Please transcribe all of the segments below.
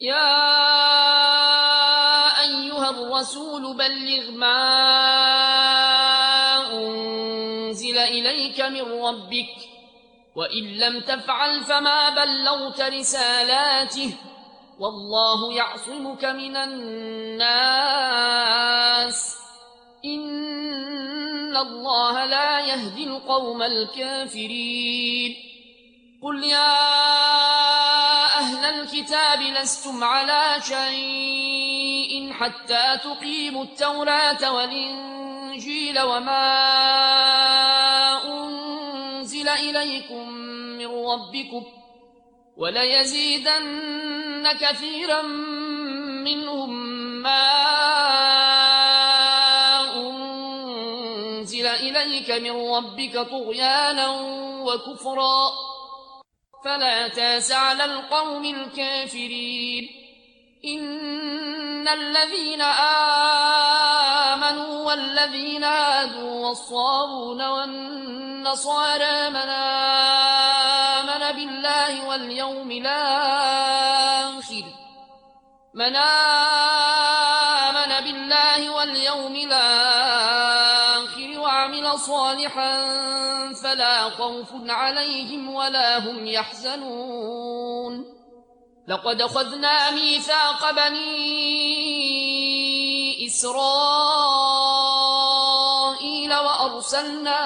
يا أيها الرسول بلغ ما أنزل إليك من ربك وإن لم تفعل فما بلغت رسالاته والله يعصمك من الناس إن الله لا يهدي القوم الكافرين قل يا أهل الكتاب لستم على شيء حتى تقيموا التوراة والإنجيل وما أنزل إليكم من ربكم وليزيدن كثيرا منهم ما أنزل إليك من ربك طغيانا وكفرا فلا تاس على القوم الكافرين إن الذين آمنوا والذين هادوا والصابون والنصارى من آمن بالله واليوم الآخر وعمل صالحا فلا خوف عليهم ولا هم يحزنون لقد أخذنا ميثاق بني إسرائيل وأرسلنا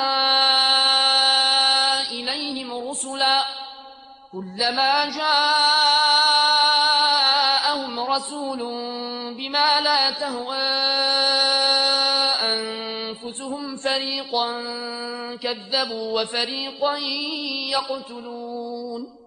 إليهم رسلا كلما جاءهم رسول بما لا تهوى أنفسهم فريقا كذبوا وفريقا يقتلون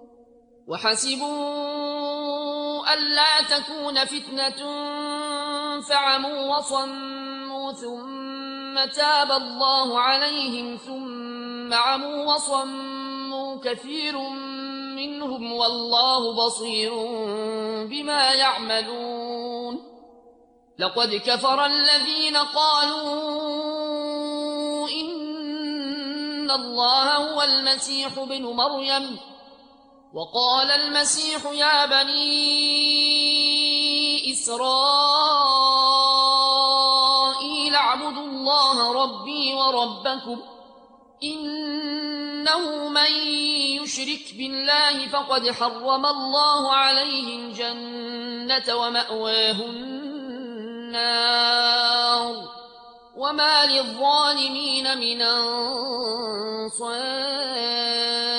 وحسبوا ألا تكون فتنة فعموا وصموا ثم تاب الله عليهم ثم عموا وصموا كثير منهم والله بصير بما يعملون لقد كفر الذين قالوا إن الله هو المسيح ابن مريم وقال المسيح يا بني إسرائيل اعبدوا الله ربي وربكم إنه من يشرك بالله فقد حرم الله عليه الجنة ومأواه النار وما للظالمين من أنصار